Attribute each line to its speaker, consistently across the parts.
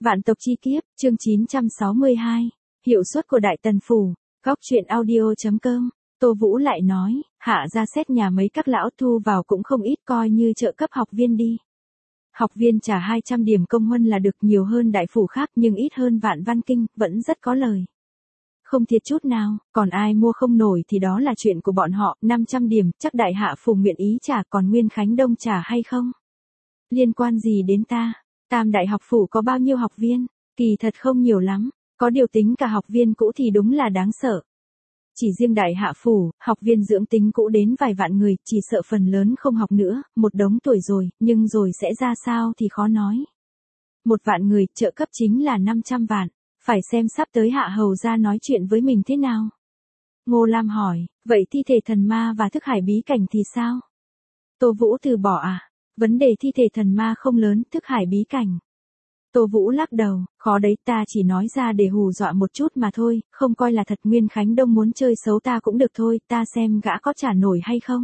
Speaker 1: Vạn tộc chi kiếp, chương 962. Hiệu suất của Đại Tần Phủ. Góc truyện audio.com. Tô Vũ lại nói, hạ ra xét nhà mấy các lão thu vào cũng không ít, coi như trợ cấp học viên đi. Học viên trả 200 điểm công huân là được, nhiều hơn đại phủ khác nhưng ít hơn Vạn Văn Kinh, vẫn rất có lời. Không thiệt chút nào, còn ai mua không nổi thì đó là chuyện của bọn họ. 500 điểm, chắc đại hạ phủ nguyện ý trả, còn Nguyên Khánh Đông trả hay không? Liên quan gì đến ta? Tam đại học phủ có bao nhiêu học viên? Kỳ thật không nhiều lắm, có điều tính cả học viên cũ thì đúng là đáng sợ. Chỉ riêng đại hạ phủ, học viên dưỡng tính cũ đến vài vạn người, chỉ sợ phần lớn không học nữa, một đống tuổi rồi, nhưng rồi sẽ ra sao thì khó nói. 1 vạn người, trợ cấp chính là 500 vạn, phải xem sắp tới hạ hầu ra nói chuyện với mình thế nào. Ngô Lam hỏi, vậy thi thể thần ma và thức hải bí cảnh thì sao? Tô Vũ từ bỏ à? Vấn đề thi thể thần ma không lớn, thức hải bí cảnh. Tô Vũ lắc đầu, khó đấy, ta chỉ nói ra để hù dọa một chút mà thôi, không coi là thật. Nguyên Khánh Đông muốn chơi xấu ta cũng được thôi, ta xem gã có trả nổi hay không.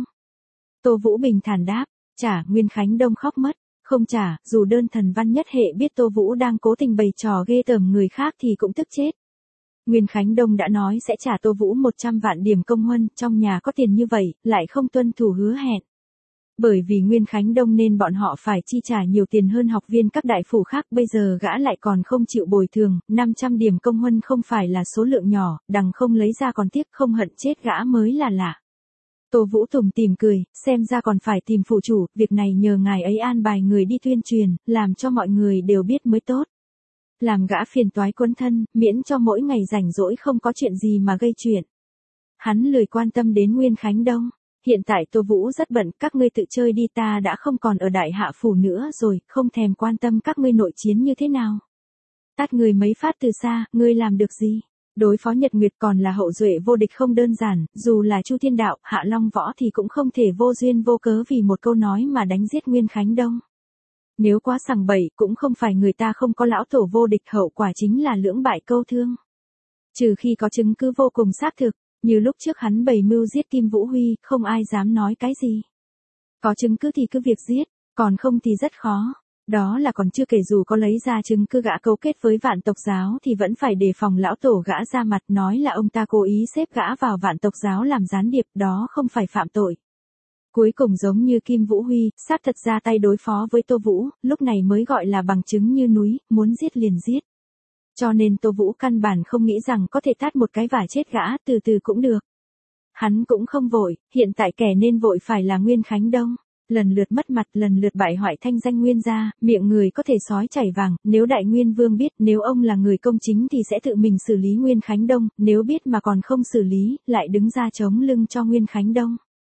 Speaker 1: Tô Vũ bình thản đáp, trả. Nguyên Khánh Đông khóc mất, không trả, dù đơn thần văn nhất hệ biết Tô Vũ đang cố tình bày trò ghê tởm người khác thì cũng tức chết. Nguyên Khánh Đông đã nói sẽ trả Tô Vũ 100 vạn điểm công huân, trong nhà có tiền như vậy, lại không tuân thủ hứa hẹn. Bởi vì Nguyên Khánh Đông nên bọn họ phải chi trả nhiều tiền hơn học viên các đại phủ khác, bây giờ gã lại còn không chịu bồi thường. 500 điểm công huân không phải là số lượng nhỏ, đằng không lấy ra còn tiếc, không hận chết gã mới là lạ. Tô Vũ tủm tỉm cười, xem ra còn phải tìm phụ chủ, việc này nhờ ngài ấy an bài người đi tuyên truyền, làm cho mọi người đều biết mới tốt. Làm gã phiền toái quấn thân, miễn cho mỗi ngày rảnh rỗi không có chuyện gì mà gây chuyện. Hắn lười quan tâm đến Nguyên Khánh Đông. Hiện tại Tô Vũ rất bận, các ngươi tự chơi đi, ta đã không còn ở đại hạ phủ nữa rồi, không thèm quan tâm các ngươi nội chiến như thế nào. Tát người mấy phát từ xa, ngươi làm được gì? Đối phó Nhật Nguyệt còn là hậu duệ vô địch không đơn giản, dù là Chu Thiên Đạo, Hạ Long Võ thì cũng không thể vô duyên vô cớ vì một câu nói mà đánh giết Nguyên Khánh Đông. Nếu quá sằng bậy, cũng không phải người ta không có lão tổ vô địch, hậu quả chính là lưỡng bại câu thương. Trừ khi có chứng cứ vô cùng xác thực. Như lúc trước hắn bày mưu giết Kim Vũ Huy, không ai dám nói cái gì. Có chứng cứ thì cứ việc giết, còn không thì rất khó. Đó là còn chưa kể dù có lấy ra chứng cứ gã cấu kết với Vạn Tộc Giáo thì vẫn phải đề phòng lão tổ gã ra mặt nói là ông ta cố ý xếp gã vào Vạn Tộc Giáo làm gián điệp, đó không phải phạm tội. Cuối cùng giống như Kim Vũ Huy, xác thật ra tay đối phó với Tô Vũ, lúc này mới gọi là bằng chứng như núi, muốn giết liền giết. Cho nên Tô Vũ căn bản không nghĩ rằng có thể tát một cái vả chết gã, từ từ cũng được. Hắn cũng không vội, hiện tại kẻ nên vội phải là Nguyên Khánh Đông. Lần lượt mất mặt, lần lượt bại hoại thanh danh Nguyên gia, miệng người có thể sói chảy vàng, nếu Đại Nguyên Vương biết, nếu ông là người công chính thì sẽ tự mình xử lý Nguyên Khánh Đông, nếu biết mà còn không xử lý, lại đứng ra chống lưng cho Nguyên Khánh Đông.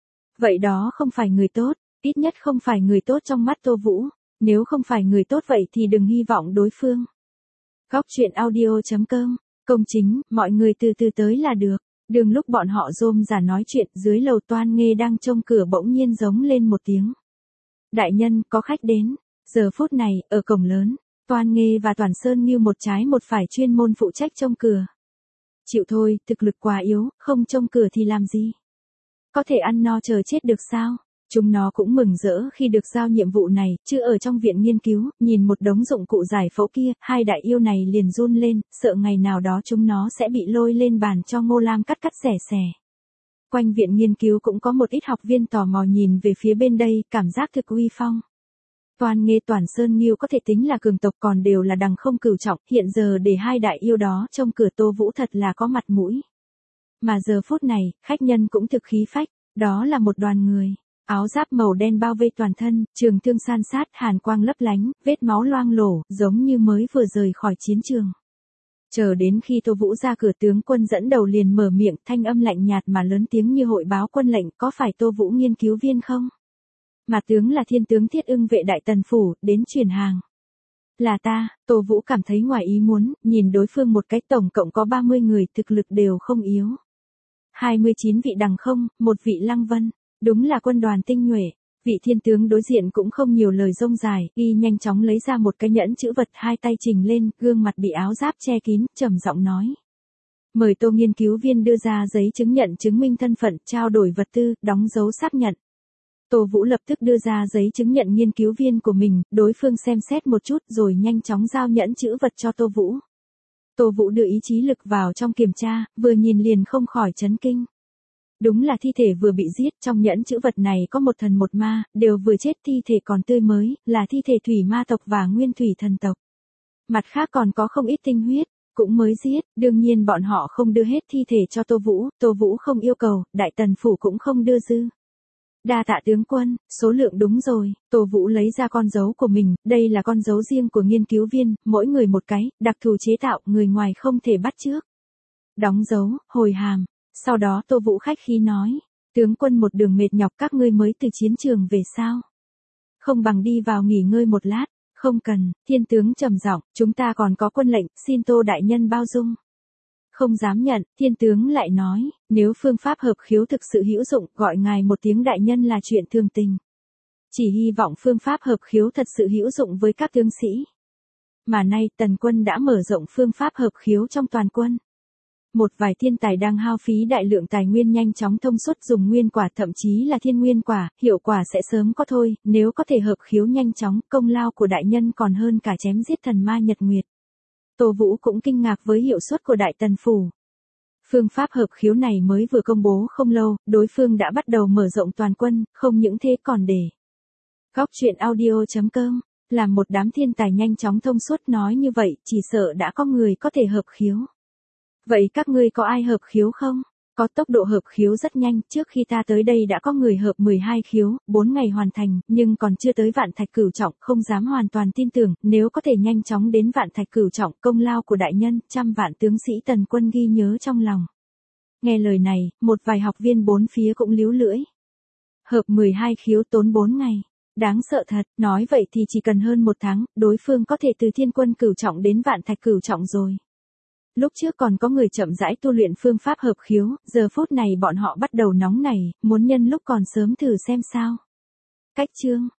Speaker 1: Vậy đó không phải người tốt, ít nhất không phải người tốt trong mắt Tô Vũ, nếu không phải người tốt vậy thì đừng hy vọng đối phương. Góc truyện audio.com, công chính, mọi người từ từ tới là được. Đường lúc bọn họ rôm rả nói chuyện, dưới lầu Toan Nghê đang trông cửa bỗng nhiên giống lên một tiếng. Đại nhân, có khách đến. Giờ phút này, ở cổng lớn, Toan Nghê và Toàn Sơn như một trái một phải chuyên môn phụ trách trông cửa. Chịu thôi, thực lực quá yếu, không trông cửa thì làm gì? Có thể ăn no chờ chết được sao? Chúng nó cũng mừng rỡ khi được giao nhiệm vụ này, chứ ở trong viện nghiên cứu, nhìn một đống dụng cụ giải phẫu kia, hai đại yêu này liền run lên, sợ ngày nào đó chúng nó sẽ bị lôi lên bàn cho Ngô Lam cắt cắt xẻ xẻ. Quanh viện nghiên cứu cũng có một ít học viên tò mò nhìn về phía bên đây, cảm giác thực uy phong. Toan Nghê Toàn Sơn Nghiêu có thể tính là cường tộc, còn đều là đằng không cửu trọng, hiện giờ để hai đại yêu đó trông cửa Tô Vũ thật là có mặt mũi. Mà giờ phút này, khách nhân cũng thực khí phách, đó là một đoàn người. Áo giáp màu đen bao vây toàn thân, trường thương san sát, hàn quang lấp lánh, vết máu loang lổ, giống như mới vừa rời khỏi chiến trường. Chờ đến khi Tô Vũ ra cửa, tướng quân dẫn đầu liền mở miệng, thanh âm lạnh nhạt mà lớn tiếng như hội báo quân lệnh, có phải Tô Vũ nghiên cứu viên không? Mà tướng là Thiên tướng Thiết Ưng vệ Đại Tần Phủ, đến truyền hàng. Là ta. Tô Vũ cảm thấy ngoài ý muốn, nhìn đối phương một cái, tổng cộng có 30 người, thực lực đều không yếu. 29 vị đằng không, 1 vị Lăng Vân. Đúng là quân đoàn tinh nhuệ. Vị thiên tướng đối diện cũng không nhiều lời rông dài, y nhanh chóng lấy ra một cái nhẫn chữ vật, hai tay trình lên, gương mặt bị áo giáp che kín, trầm giọng nói. Mời Tô nghiên cứu viên đưa ra giấy chứng nhận chứng minh thân phận, trao đổi vật tư, đóng dấu xác nhận. Tô Vũ lập tức đưa ra giấy chứng nhận nghiên cứu viên của mình, đối phương xem xét một chút rồi nhanh chóng giao nhẫn chữ vật cho Tô Vũ. Tô Vũ đưa ý chí lực vào trong kiểm tra, vừa nhìn liền không khỏi chấn kinh. Đúng là thi thể vừa bị giết, trong nhẫn chữ vật này có một thần một ma, đều vừa chết, thi thể còn tươi mới, là thi thể thủy ma tộc và nguyên thủy thần tộc. Mặt khác còn có không ít tinh huyết, cũng mới giết, đương nhiên bọn họ không đưa hết thi thể cho Tô Vũ không yêu cầu, Đại Tần Phủ cũng không đưa dư. Đa tạ tướng quân, số lượng đúng rồi, Tô Vũ lấy ra con dấu của mình, đây là con dấu riêng của nghiên cứu viên, mỗi người một cái, đặc thù chế tạo, người ngoài không thể bắt chước. Đóng dấu, hồi hàm, sau đó Tô Vũ khách khí nói, tướng quân một đường mệt nhọc các ngươi mới từ chiến trường về sao? Không bằng đi vào nghỉ ngơi một lát, không cần, thiên tướng trầm giọng, chúng ta còn có quân lệnh, xin Tô đại nhân bao dung. Không dám nhận, thiên tướng lại nói, nếu phương pháp hợp khiếu thực sự hữu dụng, gọi ngài một tiếng đại nhân là chuyện thường tình. Chỉ hy vọng phương pháp hợp khiếu thật sự hữu dụng với các tướng sĩ. Mà nay Tần quân đã mở rộng phương pháp hợp khiếu trong toàn quân. Một vài thiên tài đang hao phí đại lượng tài nguyên nhanh chóng thông suốt dùng nguyên quả, thậm chí là thiên nguyên quả, hiệu quả sẽ sớm có thôi, nếu có thể hợp khiếu nhanh chóng, công lao của đại nhân còn hơn cả chém giết thần ma Nhật Nguyệt. Tô Vũ cũng kinh ngạc với hiệu suất của Đại Tần Phủ. Phương pháp hợp khiếu này mới vừa công bố không lâu, đối phương đã bắt đầu mở rộng toàn quân, không những thế còn để. Góc truyện audio.com, làm một đám thiên tài nhanh chóng thông suốt nói như vậy, chỉ sợ đã có người có thể hợp khiếu. Vậy các ngươi có ai hợp khiếu không? Có, tốc độ hợp khiếu rất nhanh, trước khi ta tới đây đã có người hợp 12 khiếu, 4 ngày hoàn thành, nhưng còn chưa tới vạn thạch cửu trọng, không dám hoàn toàn tin tưởng, nếu có thể nhanh chóng đến vạn thạch cửu trọng, công lao của đại nhân, trăm vạn tướng sĩ Tần quân ghi nhớ trong lòng. Nghe lời này, một vài học viên bốn phía cũng líu lưỡi. Hợp 12 khiếu tốn 4 ngày. Đáng sợ thật, nói vậy thì chỉ cần hơn 1 tháng, đối phương có thể từ thiên quân cửu trọng đến vạn thạch cửu trọng rồi. Lúc trước còn có người chậm rãi tu luyện phương pháp hợp khiếu, giờ phút này bọn họ bắt đầu nóng nảy, muốn nhân lúc còn sớm thử xem sao. Cách chương